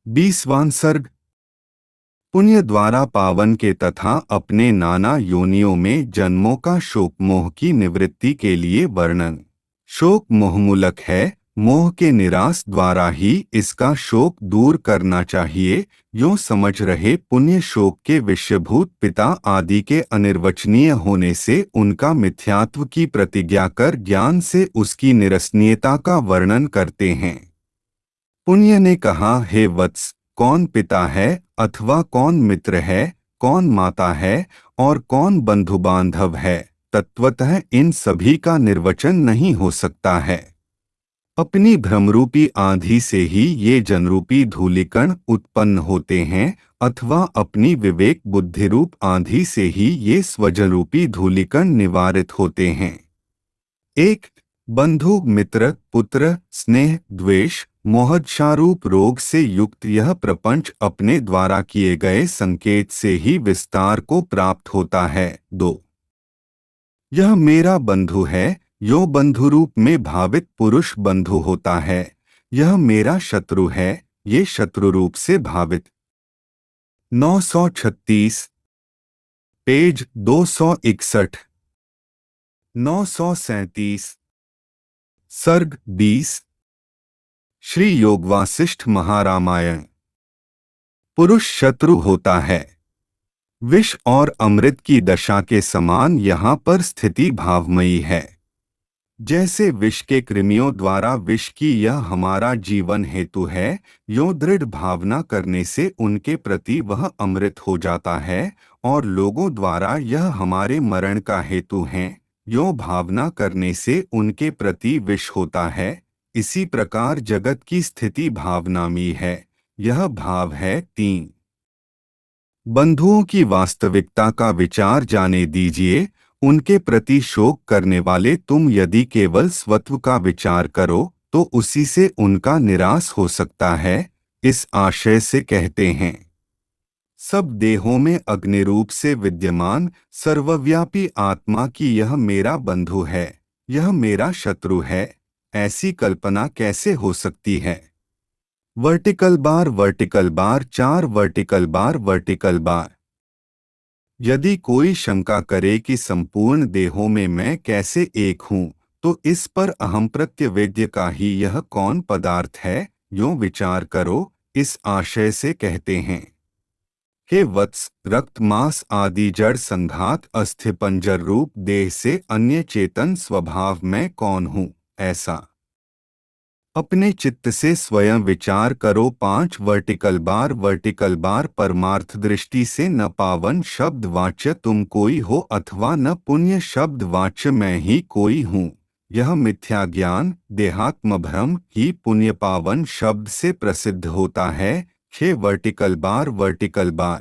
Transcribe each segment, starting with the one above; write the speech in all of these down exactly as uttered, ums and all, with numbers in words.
बीसवां सर्ग। पुण्य द्वारा पावन के तथा अपने नाना योनियों में जन्मों का शोक मोह की निवृत्ति के लिए वर्णन। शोक मोहमूलक है, मोह के निराश द्वारा ही इसका शोक दूर करना चाहिए। यों समझ रहे पुण्य शोक के विषयभूत पिता आदि के अनिर्वचनीय होने से उनका मिथ्यात्व की प्रतिज्ञा कर ज्ञान से उसकी निरसनीयता का वर्णन करते हैं। पुण्य ने कहा, हे वत्स, कौन पिता है अथवा कौन मित्र है, कौन माता है और कौन बंधु बांधव है, तत्वतः इन सभी का निर्वचन नहीं हो सकता है। अपनी भ्रमरूपी आंधी से ही ये जनरूपी धूलिकण उत्पन्न होते हैं, अथवा अपनी विवेक बुद्धिरूप आंधी से ही ये स्वजनरूपी धूलिकण निवारित होते हैं। एक, बंधु मित्र पुत्र स्नेह द्वेष मोहज्जारूप रोग से युक्त यह प्रपंच अपने द्वारा किए गए संकेत से ही विस्तार को प्राप्त होता है। दो, यह मेरा बंधु है, यो बंधुरूप में भावित पुरुष बंधु होता है। यह मेरा शत्रु है, ये शत्रु रूप से भावित। नौ सौ छत्तीस, पेज दो सौ इकसठ। नौ सौ सैंतीस, सर्ग बीस। श्री योग वासिष्ठ महारामायण। पुरुष शत्रु होता है। विष और अमृत की दशा के समान यहाँ पर स्थिति भावमयी है। जैसे विष के कृमियों द्वारा विष की यह हमारा जीवन हेतु है, यो दृढ़ भावना करने से उनके प्रति वह अमृत हो जाता है, और लोगों द्वारा यह हमारे मरण का हेतु है, यो भावना करने से उनके प्रति विष होता है। इसी प्रकार जगत की स्थिति भावनामी है। यह भाव है। तीन, बंधुओं की वास्तविकता का विचार जाने दीजिए। उनके प्रति शोक करने वाले तुम यदि केवल स्वत्व का विचार करो तो उसी से उनका निराश हो सकता है। इस आशय से कहते हैं, सब देहों में अग्निरूप से विद्यमान सर्वव्यापी आत्मा की यह मेरा बंधु है, यह मेरा शत्रु है, ऐसी कल्पना कैसे हो सकती है। वर्टिकल बार वर्टिकल बार चार वर्टिकल बार वर्टिकल बार। यदि कोई शंका करे कि संपूर्ण देहों में मैं कैसे एक हूँ, तो इस पर अहम प्रत्यवेद्य का ही यह कौन पदार्थ है, यों विचार करो। इस आशय से कहते हैं, हे वत्स, रक्त मांस आदि जड़ संघात अस्थिपंजर रूप देह से अन्य चेतन स्वभाव मैं कौन हूँ, ऐसा अपने चित्त से स्वयं विचार करो। पांच वर्टिकल बार वर्टिकल बार परमार्थ दृष्टि से न पावन शब्द वाच्य तुम कोई हो अथवा न पुण्य शब्द वाच्य मैं ही कोई हूँ। यह मिथ्या ज्ञान देहात्म भ्रम ही पुण्य पावन शब्द से प्रसिद्ध होता है। छह वर्टिकल बार वर्टिकल बार।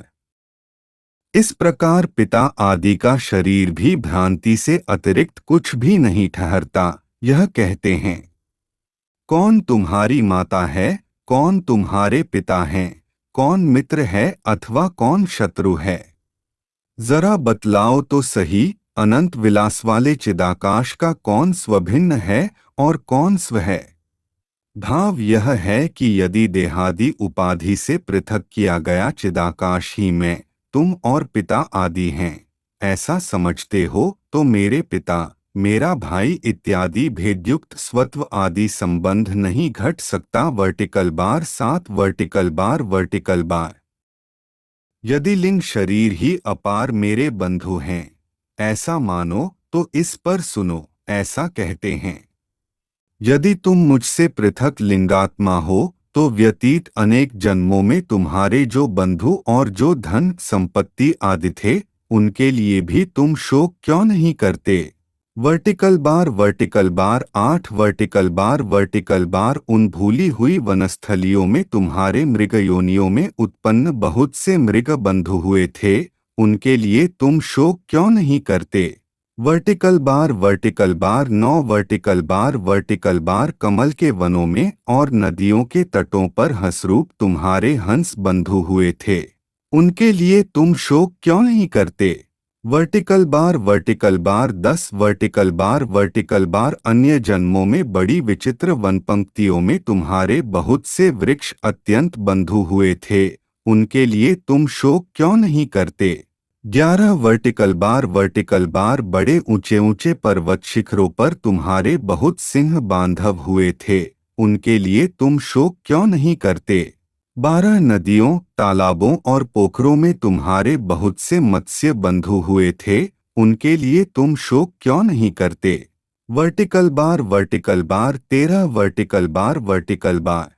इस प्रकार पिता आदि का शरीर भी भ्रांति से अतिरिक्त कुछ भी नहीं ठहरता। यह कहते हैं, कौन तुम्हारी माता है, कौन तुम्हारे पिता हैं, कौन मित्र है अथवा कौन शत्रु है, जरा बतलाओ तो सही। अनंत विलास वाले चिदाकाश का कौन स्वभिन्न है और कौन स्व है। भाव यह है कि यदि देहादि उपाधि से पृथक किया गया चिदाकाश ही मैं, तुम और पिता आदि हैं, ऐसा समझते हो तो मेरे पिता, मेरा भाई इत्यादि भेदयुक्त स्वत्व आदि संबंध नहीं घट सकता। वर्टिकल बार सात वर्टिकल बार वर्टिकल बार। यदि लिंग शरीर ही अपार मेरे बंधु हैं, ऐसा मानो तो इस पर सुनो। ऐसा कहते हैं, यदि तुम मुझसे पृथक लिंगात्मा हो तो व्यतीत अनेक जन्मों में तुम्हारे जो बंधु और जो धन संपत्ति आदि थे, उनके लिए भी तुम शोक क्यों नहीं करते। वर्टिकल बार वर्टिकल बार आठ वर्टिकल बार वर्टिकल बार। उन भूली हुई वनस्थलियों में तुम्हारे मृग योनियों में उत्पन्न बहुत से मृग बंधु हुए थे, उनके लिए तुम शोक क्यों नहीं करते। वर्टिकल बार वर्टिकल बार नौ वर्टिकल बार वर्टिकल बार। कमल के वनों में और नदियों के तटों पर हंसरूप तुम्हारे हंस बंधु हुए थे, उनके लिए तुम शोक क्यों नहीं करते। वर्टिकल बार वर्टिकल बार दस वर्टिकल बार वर्टिकल बार अन्य जन्मों में बड़ी विचित्र वन पंक्तियों में तुम्हारे बहुत से वृक्ष अत्यंत बंधु हुए थे, उनके लिए तुम शोक क्यों नहीं करते। ग्यारह वर्टिकल बार वर्टिकल बार बड़े ऊंचे ऊंचे पर्वत शिखरों पर तुम्हारे बहुत सिंह बांधव हुए थे, उनके लिए तुम शोक क्यों नहीं करते। बारह नदियों तालाबों और पोखरों में तुम्हारे बहुत से मत्स्य बंधु हुए थे, उनके लिए तुम शोक क्यों नहीं करते। वर्टिकल बार वर्टिकल बार तेरह वर्टिकल बार वर्टिकल बार।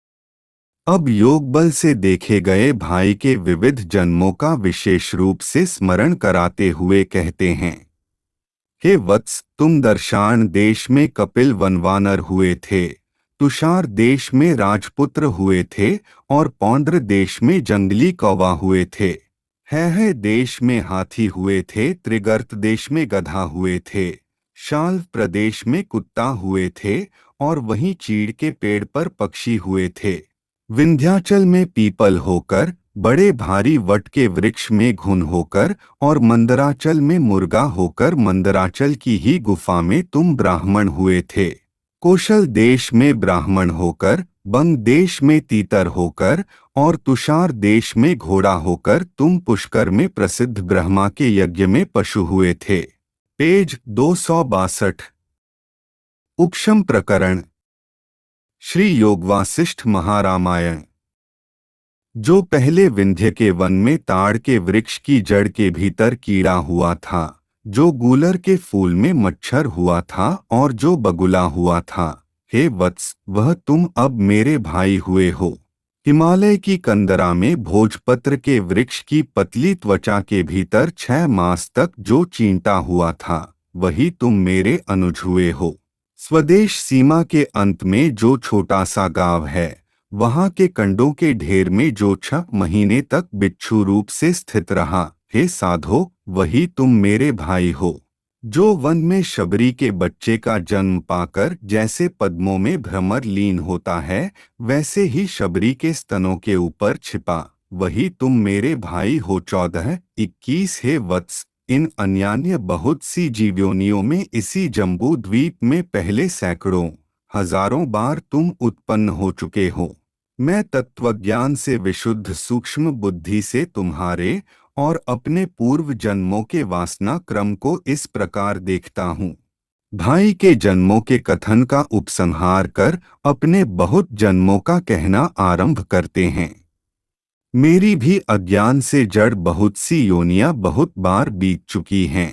अब योग बल से देखे गए भाई के विविध जन्मों का विशेष रूप से स्मरण कराते हुए कहते हैं, हे वत्स, तुम दर्शान देश में कपिल वनवानर हुए थे, तुषार देश में राजपुत्र हुए थे और पौंड्र देश में जंगली कौवा हुए थे। है, है देश में हाथी हुए थे, त्रिगर्त देश में गधा हुए थे, शाल्व प्रदेश में कुत्ता हुए थे और वहीं चीड़ के पेड़ पर पक्षी हुए थे। विंध्याचल में पीपल होकर, बड़े भारी वट के वृक्ष में घुन होकर और मंदराचल में मुर्गा होकर मंदराचल की ही गुफा में तुम ब्राह्मण हुए थे। कौशल देश में ब्राह्मण होकर, बंग देश में तीतर होकर और तुषार देश में घोड़ा होकर तुम पुष्कर में प्रसिद्ध ब्रह्मा के यज्ञ में पशु हुए थे। पेज दो सौ बासठ। उपशम प्रकरण, श्री योग वासिष्ठ महारामायण। जो पहले विंध्य के वन में ताड़ के वृक्ष की जड़ के भीतर कीड़ा हुआ था, जो गूलर के फूल में मच्छर हुआ था और जो बगुला हुआ था, हे वत्स, वह तुम अब मेरे भाई हुए हो। हिमालय की कंदरा में भोजपत्र के वृक्ष की पतली त्वचा के भीतर छह मास तक जो चींटा हुआ था, वही तुम मेरे अनुज हुए हो। स्वदेश सीमा के अंत में जो छोटा सा गांव है, वहां के कंडों के ढेर में जो छह महीने तक बिच्छू रूप से स्थित रहा, हे साधो, वही तुम मेरे भाई हो। जो वन में शबरी के बच्चे का जन्म पाकर जैसे पद्मों में भ्रमर लीन होता है, वैसे ही शबरी के स्तनों के ऊपर छिपा, वही तुम मेरे भाई हो। चौदह इक्कीस हे वत्स, इन अन्यान्य बहुत सी जीवयोनियों में इसी जम्बू द्वीप में पहले सैकड़ों हजारों बार तुम उत्पन्न हो चुके हो। मैं तत्वज्ञान से विशुद्ध सूक्ष्म बुद्धि से तुम्हारे और अपने पूर्व जन्मों के वासना क्रम को इस प्रकार देखता हूँ। भाई के जन्मों के कथन का उपसंहार कर अपने बहुत जन्मों का कहना आरंभ करते हैं। मेरी भी अज्ञान से जड़ बहुत सी योनियां बहुत बार बीत चुकी हैं।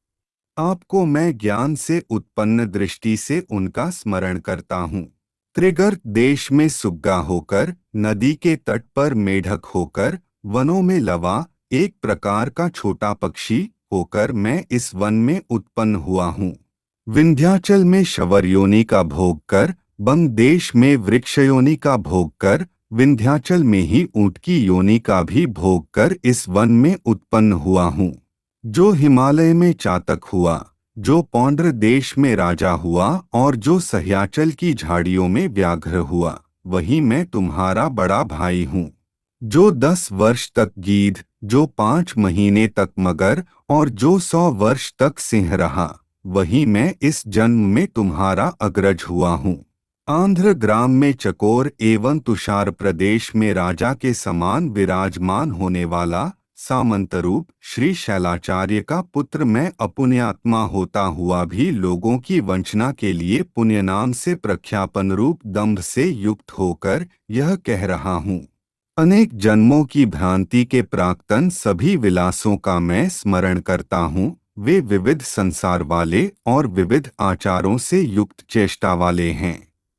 आपको मैं ज्ञान से उत्पन्न दृष्टि से उनका स्मरण करता हूँ। त्रिगर्त देश में सुग्गा होकर, नदी के तट पर मेढक होकर, वनों में लवा एक प्रकार का छोटा पक्षी होकर मैं इस वन में उत्पन्न हुआ हूँ। विंध्याचल में शवर योनि का भोग कर, बंग देश में वृक्ष योनि का भोग कर, विंध्याचल में ही ऊंट की योनि का भी भोग कर इस वन में उत्पन्न हुआ हूँ। जो हिमालय में चातक हुआ, जो पौंड्र देश में राजा हुआ और जो सह्याचल की झाड़ियों में व्याघ्र हुआ, वही मैं तुम्हारा बड़ा भाई हूँ। जो दस वर्ष तक गीध, जो पाँच महीने तक मगर और जो सौ वर्ष तक सिंह रहा, वही मैं इस जन्म में तुम्हारा अग्रज हुआ हूँ। आंध्र ग्राम में चकोर एवं तुषार प्रदेश में राजा के समान विराजमान होने वाला सामंतरूप श्री शैलाचार्य का पुत्र मैं अपुण्यात्मा होता हुआ भी लोगों की वंचना के लिए पुण्य नाम से प्रख्यापन रूप दंभ से युक्त होकर यह कह रहा हूँ। अनेक जन्मों की भ्रांति के प्राक्तन सभी विलासों का मैं स्मरण करता हूँ। वे विविध संसार वाले और विविध आचारों से युक्त चेष्टा वाले हैं।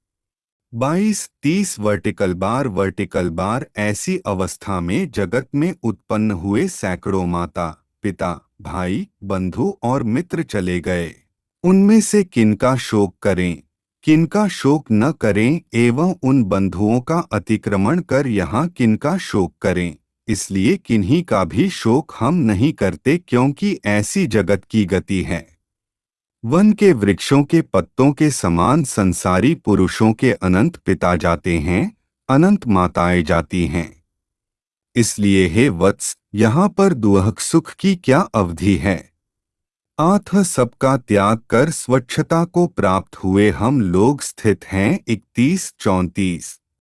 बाईस तीस वर्टिकल बार वर्टिकल बार ऐसी अवस्था में जगत में उत्पन्न हुए सैकड़ों माता पिता भाई बंधु और मित्र चले गए। उनमें से किनका शोक करें, किनका शोक न करें, एवं उन बंधुओं का अतिक्रमण कर यहाँ किनका शोक करें। इसलिए किन्हीं का भी शोक हम नहीं करते, क्योंकि ऐसी जगत की गति है। वन के वृक्षों के पत्तों के समान संसारी पुरुषों के अनंत पिता जाते हैं, अनंत माताएं जाती हैं। इसलिए हे वत्स, यहाँ पर दुख सुख की क्या अवधि है। आठ सबका त्याग कर स्वच्छता को प्राप्त हुए हम लोग स्थित हैं। इकतीस चौंतीस।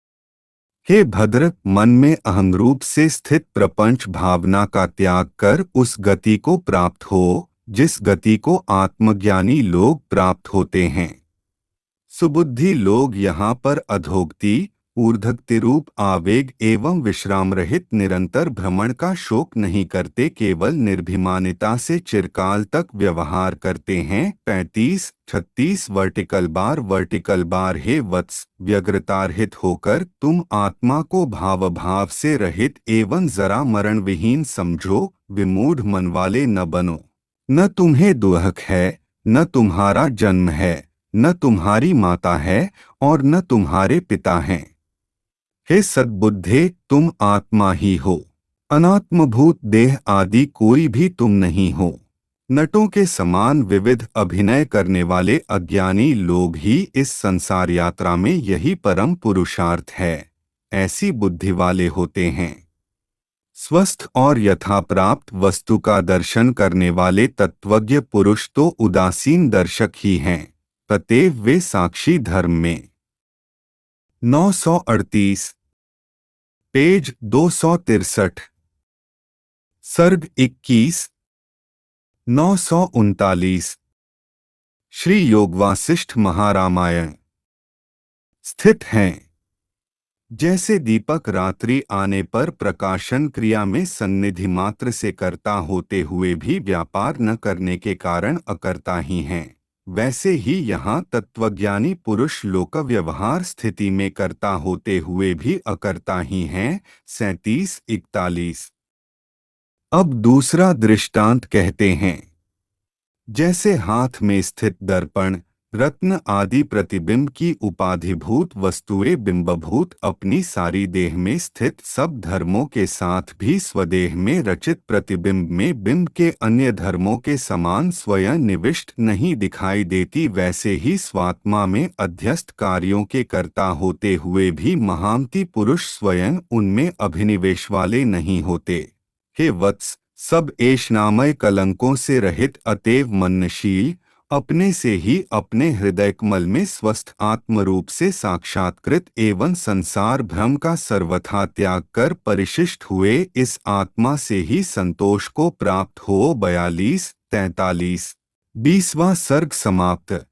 हे भद्र, मन में अहंरूप से स्थित प्रपंच भावना का त्याग कर उस गति को प्राप्त हो जिस गति को आत्मज्ञानी लोग प्राप्त होते हैं। सुबुद्धि लोग यहाँ पर अधोगति, ऊर्ध्वगति रूप आवेग एवं विश्राम रहित निरंतर भ्रमण का शोक नहीं करते, केवल निर्भिमानिता से चिरकाल तक व्यवहार करते हैं। पैंतीस छत्तीस वर्टिकल बार वर्टिकल बार हे वत्स, व्यग्रतारहित होकर तुम आत्मा को भाव भाव से रहित एवं जरा मरण विहीन समझो, विमूढ़ मन वाले न बनो। न तुम्हें दुख है, न तुम्हारा जन्म है, न तुम्हारी माता है और न तुम्हारे पिता हैं। हे सद्बुद्धे, तुम आत्मा ही हो। अनात्मभूत देह आदि कोई भी तुम नहीं हो। नटों के समान विविध अभिनय करने वाले अज्ञानी लोग ही इस संसार यात्रा में यही परम पुरुषार्थ है, ऐसी बुद्धि वाले होते हैं। स्वस्थ और यथाप्राप्त वस्तु का दर्शन करने वाले तत्वज्ञ पुरुष तो उदासीन दर्शक ही हैं, अतएव वे साक्षी धर्म में। नौ सौ अड़तीस, पेज दो सौ तिरसठ। सर्ग इक्कीस। नौ सौ उनतालीस। श्री योग वासिष्ठ महारामायण। स्थित हैं। जैसे दीपक रात्रि आने पर प्रकाशन क्रिया में सन्निधि मात्र से करता होते हुए भी व्यापार न करने के कारण अकर्ता ही हैं, वैसे ही यहाँ तत्वज्ञानी पुरुष लोक व्यवहार स्थिति में कर्ता होते हुए भी अकर्ता ही हैं। सैंतीस इकतालीस। अब दूसरा दृष्टांत कहते हैं। जैसे हाथ में स्थित दर्पण, रत्न आदि प्रतिबिंब की उपाधिभूत वस्तुएं बिंबभूत अपनी सारी देह में स्थित सब धर्मों के साथ भी स्वदेह में रचित प्रतिबिंब में बिंब के अन्य धर्मों के समान स्वयं निविष्ट नहीं दिखाई देती, वैसे ही स्वात्मा में अध्यस्त कार्यों के कर्ता होते हुए भी महांति पुरुष स्वयं उनमें अभिनिवेश वाले नहीं होते। हे वत्स, सब ऐशनामय कलंकों से रहित अतएव मननशील, अपने से ही अपने हृदय कमल में स्वस्थ आत्मरूप से साक्षात्कृत एवं संसार भ्रम का सर्वथा त्याग कर परिशिष्ट हुए इस आत्मा से ही संतोष को प्राप्त हो। बयालीस तैंतालीस। बीसवां सर्ग समाप्त।